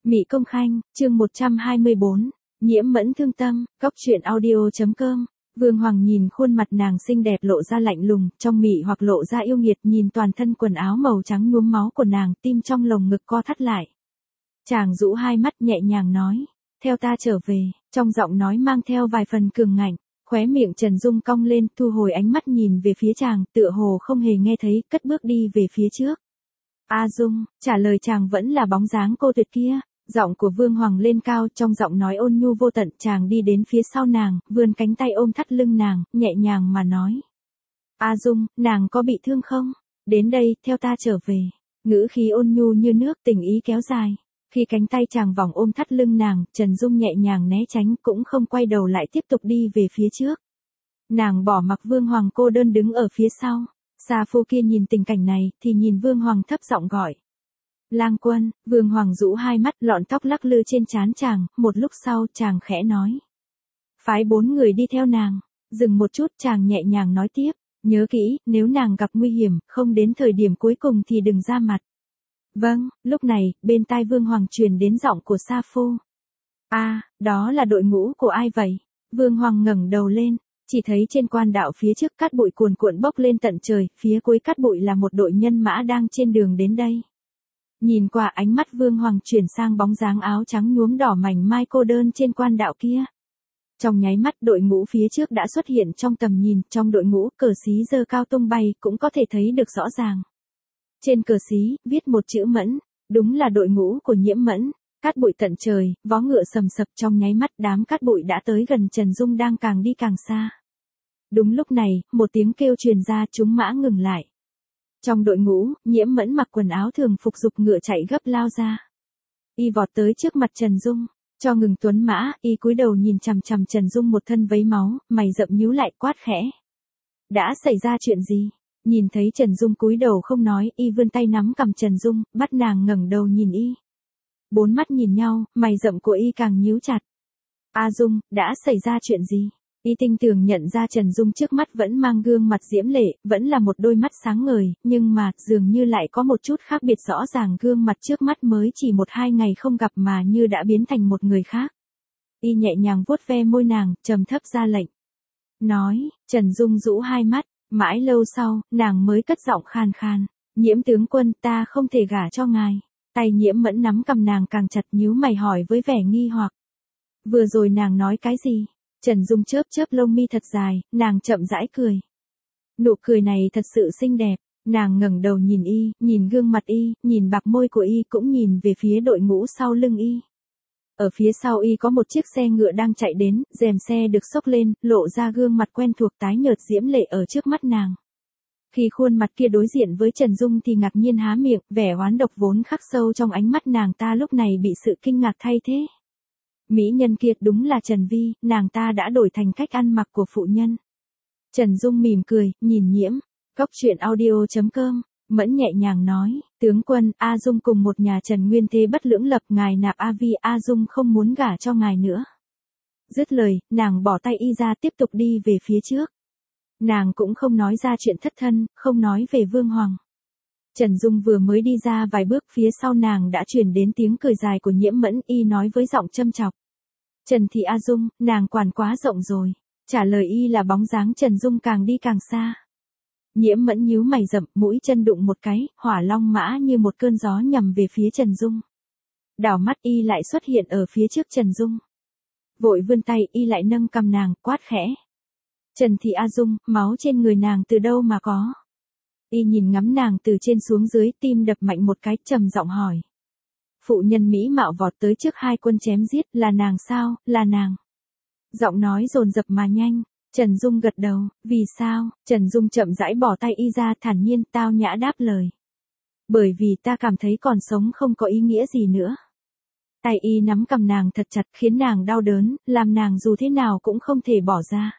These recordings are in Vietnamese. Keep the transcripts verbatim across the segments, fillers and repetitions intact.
Mị Công Khanh, chương một trăm hai mươi bốn, Nhiễm Mẫn thương tâm, góc truyện audio.com. Vương Hoàng nhìn khuôn mặt nàng xinh đẹp lộ ra lạnh lùng, trong mị hoặc lộ ra yêu nghiệt, nhìn toàn thân quần áo màu trắng nhuốm máu của nàng, tim trong lồng ngực co thắt lại. Chàng rũ hai mắt nhẹ nhàng nói, theo ta trở về, trong giọng nói mang theo vài phần cường ngạnh. Khóe miệng Trần Dung cong lên, thu hồi ánh mắt nhìn về phía chàng, tựa hồ không hề nghe thấy, cất bước đi về phía trước. A Dung, trả lời chàng vẫn là bóng dáng cô tuyệt kia. Giọng của Vương Hoàng lên cao, trong giọng nói ôn nhu vô tận. Chàng đi đến phía sau nàng, vươn cánh tay ôm thắt lưng nàng, nhẹ nhàng mà nói. A Dung, nàng có bị thương không? Đến đây, theo ta trở về. Ngữ khí ôn nhu như nước, tình ý kéo dài. Khi cánh tay chàng vòng ôm thắt lưng nàng, Trần Dung nhẹ nhàng né tránh, cũng không quay đầu lại tiếp tục đi về phía trước. Nàng bỏ mặc Vương Hoàng cô đơn đứng ở phía sau. Sa Phu kia nhìn tình cảnh này, thì nhìn Vương Hoàng thấp giọng gọi. Lang Quân. Vương Hoàng rũ hai mắt, lọn tóc lắc lư trên trán chàng, một lúc sau chàng khẽ nói. Phái bốn người đi theo nàng. Dừng một chút, chàng nhẹ nhàng nói tiếp, nhớ kỹ, nếu nàng gặp nguy hiểm, không đến thời điểm cuối cùng thì đừng ra mặt. Vâng. Lúc này, bên tai Vương Hoàng truyền đến giọng của Sa Phu. A, à, đó là đội ngũ của ai vậy? Vương Hoàng ngẩng đầu lên, chỉ thấy trên quan đạo phía trước cát bụi cuồn cuộn bốc lên tận trời, phía cuối cát bụi là một đội nhân mã đang trên đường đến đây. Nhìn qua, ánh mắt Vương Hoàng chuyển sang bóng dáng áo trắng nhuốm đỏ mảnh mai cô đơn trên quan đạo kia. Trong nháy mắt, đội ngũ phía trước đã xuất hiện trong tầm nhìn, trong đội ngũ cờ xí giơ cao tung bay cũng có thể thấy được rõ ràng. Trên cờ xí, viết một chữ Mẫn, đúng là đội ngũ của Nhiễm Mẫn. Cát bụi tận trời, vó ngựa sầm sập, trong nháy mắt đám cát bụi đã tới gần Trần Dung đang càng đi càng xa. Đúng lúc này, một tiếng kêu truyền ra, chúng mã ngừng lại. Trong đội ngũ, Nhiễm Mẫn mặc quần áo thường phục dục ngựa chạy gấp lao ra. Y vọt tới trước mặt Trần Dung, cho ngừng tuấn mã, y cúi đầu nhìn chằm chằm Trần Dung một thân vấy máu, mày rậm nhíu lại, quát khẽ. Đã xảy ra chuyện gì? Nhìn thấy Trần Dung cúi đầu không nói, y vươn tay nắm cằm Trần Dung, bắt nàng ngẩng đầu nhìn y. Bốn mắt nhìn nhau, mày rậm của y càng nhíu chặt. A Dung, đã xảy ra chuyện gì? Y tinh tường nhận ra Trần Dung trước mắt vẫn mang gương mặt diễm lệ, vẫn là một đôi mắt sáng ngời, nhưng mà, dường như lại có một chút khác biệt rõ ràng, gương mặt trước mắt mới chỉ một hai ngày không gặp mà như đã biến thành một người khác. Y nhẹ nhàng vuốt ve môi nàng, trầm thấp ra lệnh. Nói, Trần Dung rũ hai mắt, mãi lâu sau, nàng mới cất giọng khan khan. Nhiễm tướng quân, ta không thể gả cho ngài. Tay Nhiễm Mẫn nắm cầm nàng càng chặt, nhíu mày hỏi với vẻ nghi hoặc. Vừa rồi nàng nói cái gì? Trần Dung chớp chớp lông mi thật dài, nàng chậm rãi cười. Nụ cười này thật sự xinh đẹp, nàng ngẩng đầu nhìn y, nhìn gương mặt y, nhìn bạc môi của y, cũng nhìn về phía đội ngũ sau lưng y. Ở phía sau y có một chiếc xe ngựa đang chạy đến, rèm xe được xốc lên, lộ ra gương mặt quen thuộc tái nhợt diễm lệ ở trước mắt nàng. Khi khuôn mặt kia đối diện với Trần Dung thì ngạc nhiên há miệng, vẻ oán độc vốn khắc sâu trong ánh mắt nàng ta lúc này bị sự kinh ngạc thay thế. Mỹ nhân kia đúng là Trần Vi, nàng ta đã đổi thành cách ăn mặc của phụ nhân. Trần Dung mỉm cười, nhìn Nhiễm, góc truyện audio.com, Mẫn nhẹ nhàng nói, tướng quân, A Dung cùng một nhà Trần Nguyên thế bất lưỡng lập, ngài nạp A Vi, A Dung không muốn gả cho ngài nữa. Dứt lời, nàng bỏ tay y ra tiếp tục đi về phía trước. Nàng cũng không nói ra chuyện thất thân, không nói về Vương Hoàng. Trần Dung vừa mới đi ra vài bước, phía sau nàng đã truyền đến tiếng cười dài của Nhiễm Mẫn, y nói với giọng châm chọc. Trần Thị A Dung, nàng quản quá rộng rồi. Trả lời y là bóng dáng Trần Dung càng đi càng xa. Nhiễm Mẫn nhíu mày rậm, mũi chân đụng một cái, hỏa long mã như một cơn gió nhằm về phía Trần Dung. Đảo mắt y lại xuất hiện ở phía trước Trần Dung. Vội vươn tay, y lại nâng cầm nàng, quát khẽ. Trần Thị A Dung, máu trên người nàng từ đâu mà có? Y nhìn ngắm nàng từ trên xuống dưới, tim đập mạnh một cái, trầm giọng hỏi. Phụ nhân Mỹ mạo vọt tới trước hai quân chém giết, là nàng sao, là nàng. Giọng nói dồn dập mà nhanh. Trần Dung gật đầu, vì sao? Trần Dung chậm rãi bỏ tay y ra, thản nhiên, tao nhã đáp lời. Bởi vì ta cảm thấy còn sống không có ý nghĩa gì nữa. Tay y nắm cầm nàng thật chặt, khiến nàng đau đớn, làm nàng dù thế nào cũng không thể bỏ ra.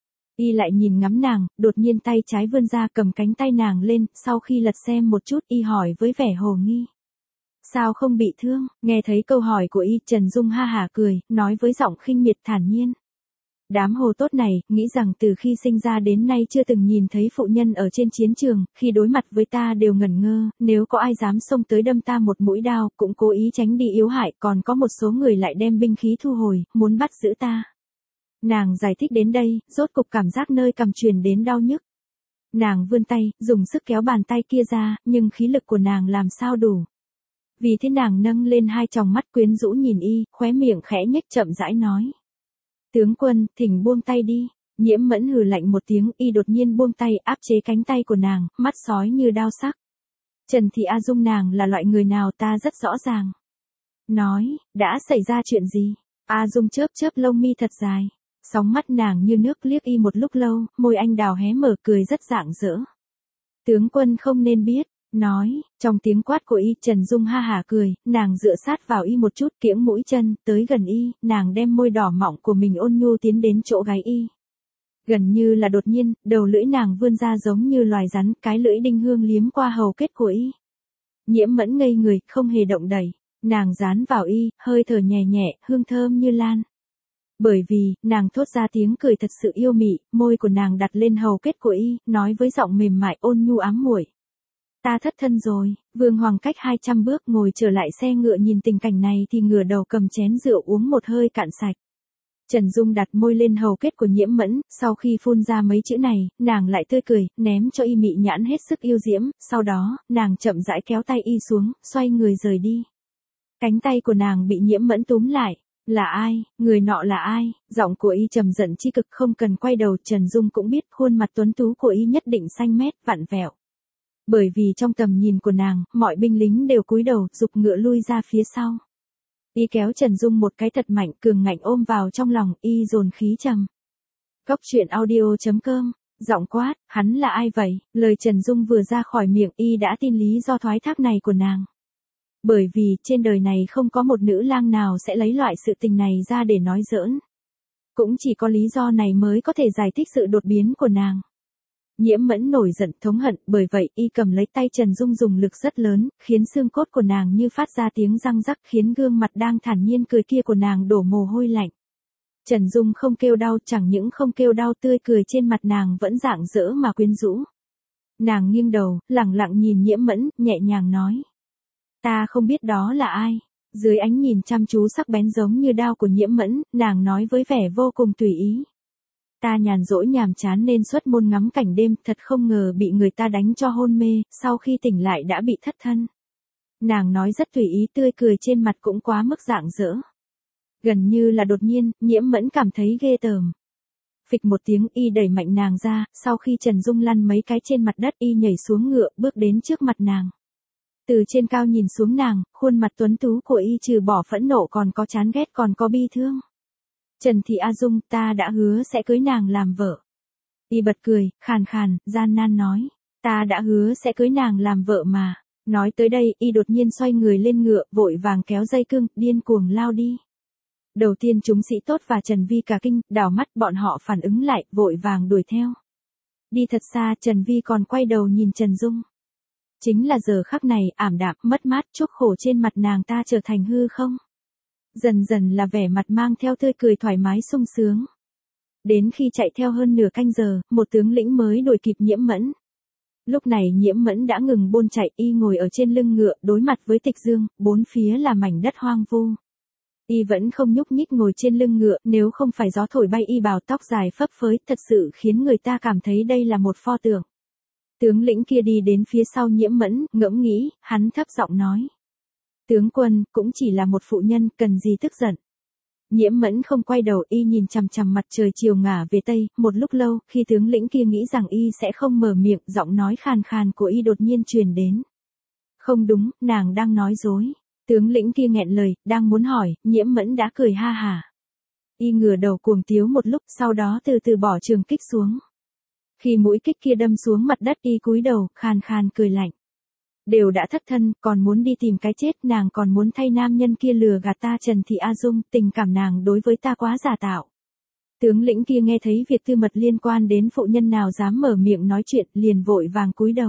Y lại nhìn ngắm nàng, đột nhiên tay trái vươn ra cầm cánh tay nàng lên, sau khi lật xem một chút, y hỏi với vẻ hồ nghi. Sao không bị thương? Nghe thấy câu hỏi của y, Trần Dung ha hả cười, nói với giọng khinh miệt thản nhiên. Đám hồ tốt này, nghĩ rằng từ khi sinh ra đến nay chưa từng nhìn thấy phụ nhân ở trên chiến trường, khi đối mặt với ta đều ngẩn ngơ, nếu có ai dám xông tới đâm ta một mũi đao, cũng cố ý tránh đi yếu hại, còn có một số người lại đem binh khí thu hồi, muốn bắt giữ ta. Nàng giải thích đến đây, rốt cục cảm giác nơi cằm truyền đến đau nhức. Nàng vươn tay, dùng sức kéo bàn tay kia ra, nhưng khí lực của nàng làm sao đủ. Vì thế nàng nâng lên hai tròng mắt quyến rũ nhìn y, khóe miệng khẽ nhếch chậm rãi nói. Tướng quân, thỉnh buông tay đi. Nhiễm Mẫn hừ lạnh một tiếng, y đột nhiên buông tay áp chế cánh tay của nàng, mắt sói như đao sắc. Trần Thị A Dung nàng là loại người nào ta rất rõ ràng. Nói, đã xảy ra chuyện gì? A Dung chớp chớp lông mi thật dài. Sóng mắt nàng như nước liếc y một lúc lâu, môi anh đào hé mở cười rất rạng rỡ. Tướng quân không nên biết. Nói, trong tiếng quát của y, Trần Dung ha hả cười, nàng dựa sát vào y một chút kiễng mũi chân, tới gần y, nàng đem môi đỏ mọng của mình ôn nhu tiến đến chỗ gáy y. Gần như là đột nhiên, đầu lưỡi nàng vươn ra giống như loài rắn, cái lưỡi đinh hương liếm qua hầu kết của y. Nhiễm Mẫn ngây người, không hề động đẩy, nàng dán vào y, hơi thở nhẹ nhẹ, hương thơm như lan. Bởi vì, nàng thốt ra tiếng cười thật sự yêu mị, môi của nàng đặt lên hầu kết của y, nói với giọng mềm mại ôn nhu ám muội. Ta thất thân rồi. Vương Hoàng cách hai trăm bước ngồi trở lại xe ngựa nhìn tình cảnh này thì ngửa đầu cầm chén rượu uống một hơi cạn sạch. Trần Dung đặt môi lên hầu kết của Nhiễm Mẫn, sau khi phun ra mấy chữ này, nàng lại tươi cười, ném cho y mị nhãn hết sức yêu diễm, sau đó, nàng chậm rãi kéo tay y xuống, xoay người rời đi. Cánh tay của nàng bị Nhiễm Mẫn túm lại. Là ai, người nọ là ai? Giọng của y trầm giận chi cực, không cần quay đầu, Trần Dung cũng biết khuôn mặt tuấn tú của y nhất định xanh mét, vặn vẹo. Bởi vì trong tầm nhìn của nàng, mọi binh lính đều cúi đầu, giục ngựa lui ra phía sau. Y kéo Trần Dung một cái thật mạnh, cường ngạnh ôm vào trong lòng, y dồn khí trầm. Cốc truyện audio chấm com, giọng quát, hắn là ai vậy? Lời Trần Dung vừa ra khỏi miệng, y đã tin lý do thoái thác này của nàng. Bởi vì, trên đời này không có một nữ lang nào sẽ lấy loại sự tình này ra để nói giỡn. Cũng chỉ có lý do này mới có thể giải thích sự đột biến của nàng. Nhiễm Mẫn nổi giận thống hận, bởi vậy y cầm lấy tay Trần Dung dùng lực rất lớn, khiến xương cốt của nàng như phát ra tiếng răng rắc, khiến gương mặt đang thản nhiên cười kia của nàng đổ mồ hôi lạnh. Trần Dung không kêu đau, chẳng những không kêu đau, tươi cười trên mặt nàng vẫn rạng rỡ mà quyến rũ. Nàng nghiêng đầu, lẳng lặng nhìn Nhiễm Mẫn, nhẹ nhàng nói. Ta không biết đó là ai. Dưới ánh nhìn chăm chú sắc bén giống như đao của Nhiễm Mẫn, nàng nói với vẻ vô cùng tùy ý. Ta nhàn rỗi nhàm chán nên xuất môn ngắm cảnh đêm, thật không ngờ bị người ta đánh cho hôn mê, sau khi tỉnh lại đã bị thất thân. Nàng nói rất tùy ý, tươi cười trên mặt cũng quá mức rạng rỡ. Gần như là đột nhiên, Nhiễm Mẫn cảm thấy ghê tởm. Phịch một tiếng, y đẩy mạnh nàng ra, sau khi Trần Dung lăn mấy cái trên mặt đất, y nhảy xuống ngựa, bước đến trước mặt nàng. Từ trên cao nhìn xuống nàng, khuôn mặt tuấn tú của y trừ bỏ phẫn nộ còn có chán ghét còn có bi thương. Trần Thị A Dung, ta đã hứa sẽ cưới nàng làm vợ. Y bật cười, khàn khàn, gian nan nói. Ta đã hứa sẽ cưới nàng làm vợ mà. Nói tới đây, y đột nhiên xoay người lên ngựa, vội vàng kéo dây cương, điên cuồng lao đi. Đầu tiên chúng sĩ tốt và Trần Vi cả kinh, đảo mắt bọn họ phản ứng lại, vội vàng đuổi theo. Đi thật xa, Trần Vi còn quay đầu nhìn Trần Dung. Chính là giờ khắc này, ảm đạm, mất mát, chuốc khổ trên mặt nàng ta trở thành hư không. Dần dần là vẻ mặt mang theo tươi cười thoải mái sung sướng. Đến khi chạy theo hơn nửa canh giờ, một tướng lĩnh mới đuổi kịp Nhiễm Mẫn. Lúc này Nhiễm Mẫn đã ngừng buôn chạy, y ngồi ở trên lưng ngựa, đối mặt với Tịch Dương, bốn phía là mảnh đất hoang vu. Y vẫn không nhúc nhích ngồi trên lưng ngựa, nếu không phải gió thổi bay y bào tóc dài phấp phới, thật sự khiến người ta cảm thấy đây là một pho tượng. Tướng lĩnh kia đi đến phía sau Nhiễm Mẫn, ngẫm nghĩ, hắn thấp giọng nói. Tướng quân, cũng chỉ là một phụ nhân, cần gì tức giận. Nhiễm Mẫn không quay đầu, y nhìn chằm chằm mặt trời chiều ngả về tây, một lúc lâu, khi tướng lĩnh kia nghĩ rằng y sẽ không mở miệng, giọng nói khàn khàn của y đột nhiên truyền đến. Không đúng, nàng đang nói dối. Tướng lĩnh kia nghẹn lời, đang muốn hỏi, Nhiễm Mẫn đã cười ha hả. Y ngửa đầu cuồng tiếu một lúc, sau đó từ từ bỏ trường kích xuống. Khi mũi kích kia đâm xuống mặt đất, y cúi đầu, khàn khàn cười lạnh. Đều đã thất thân, còn muốn đi tìm cái chết, nàng còn muốn thay nam nhân kia lừa gạt ta. Trần Thị A Dung, tình cảm nàng đối với ta quá giả tạo. Tướng lĩnh kia nghe thấy việc tư mật liên quan đến phụ nhân nào dám mở miệng nói chuyện, liền vội vàng cúi đầu.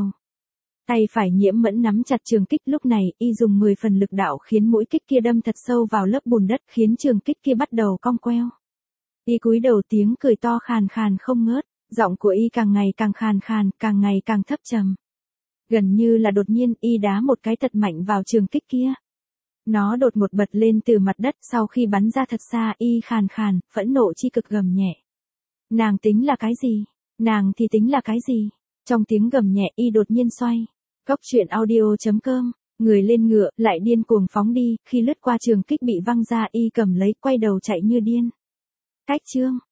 Tay phải Nhiễm Mẫn nắm chặt trường kích, lúc này, y dùng mười phần lực đạo khiến mũi kích kia đâm thật sâu vào lớp bùn đất, khiến trường kích kia bắt đầu cong queo. Y cúi đầu tiếng cười to khàn khàn không ngớt, giọng của Y càng ngày càng khàn khàn, càng ngày càng thấp trầm. Gần như là đột nhiên Y đá một cái thật mạnh vào trường kích kia. Nó đột một bật lên từ mặt đất sau khi bắn ra thật xa. Y khàn khàn, phẫn nộ chi cực gầm nhẹ. Nàng tính là cái gì? Nàng thì tính là cái gì? Trong tiếng gầm nhẹ Y đột nhiên xoay. Cốc truyện audio chấm com, người lên ngựa, lại điên cuồng phóng đi, khi lướt qua trường kích bị văng ra Y cầm lấy, quay đầu chạy như điên. Cách chương.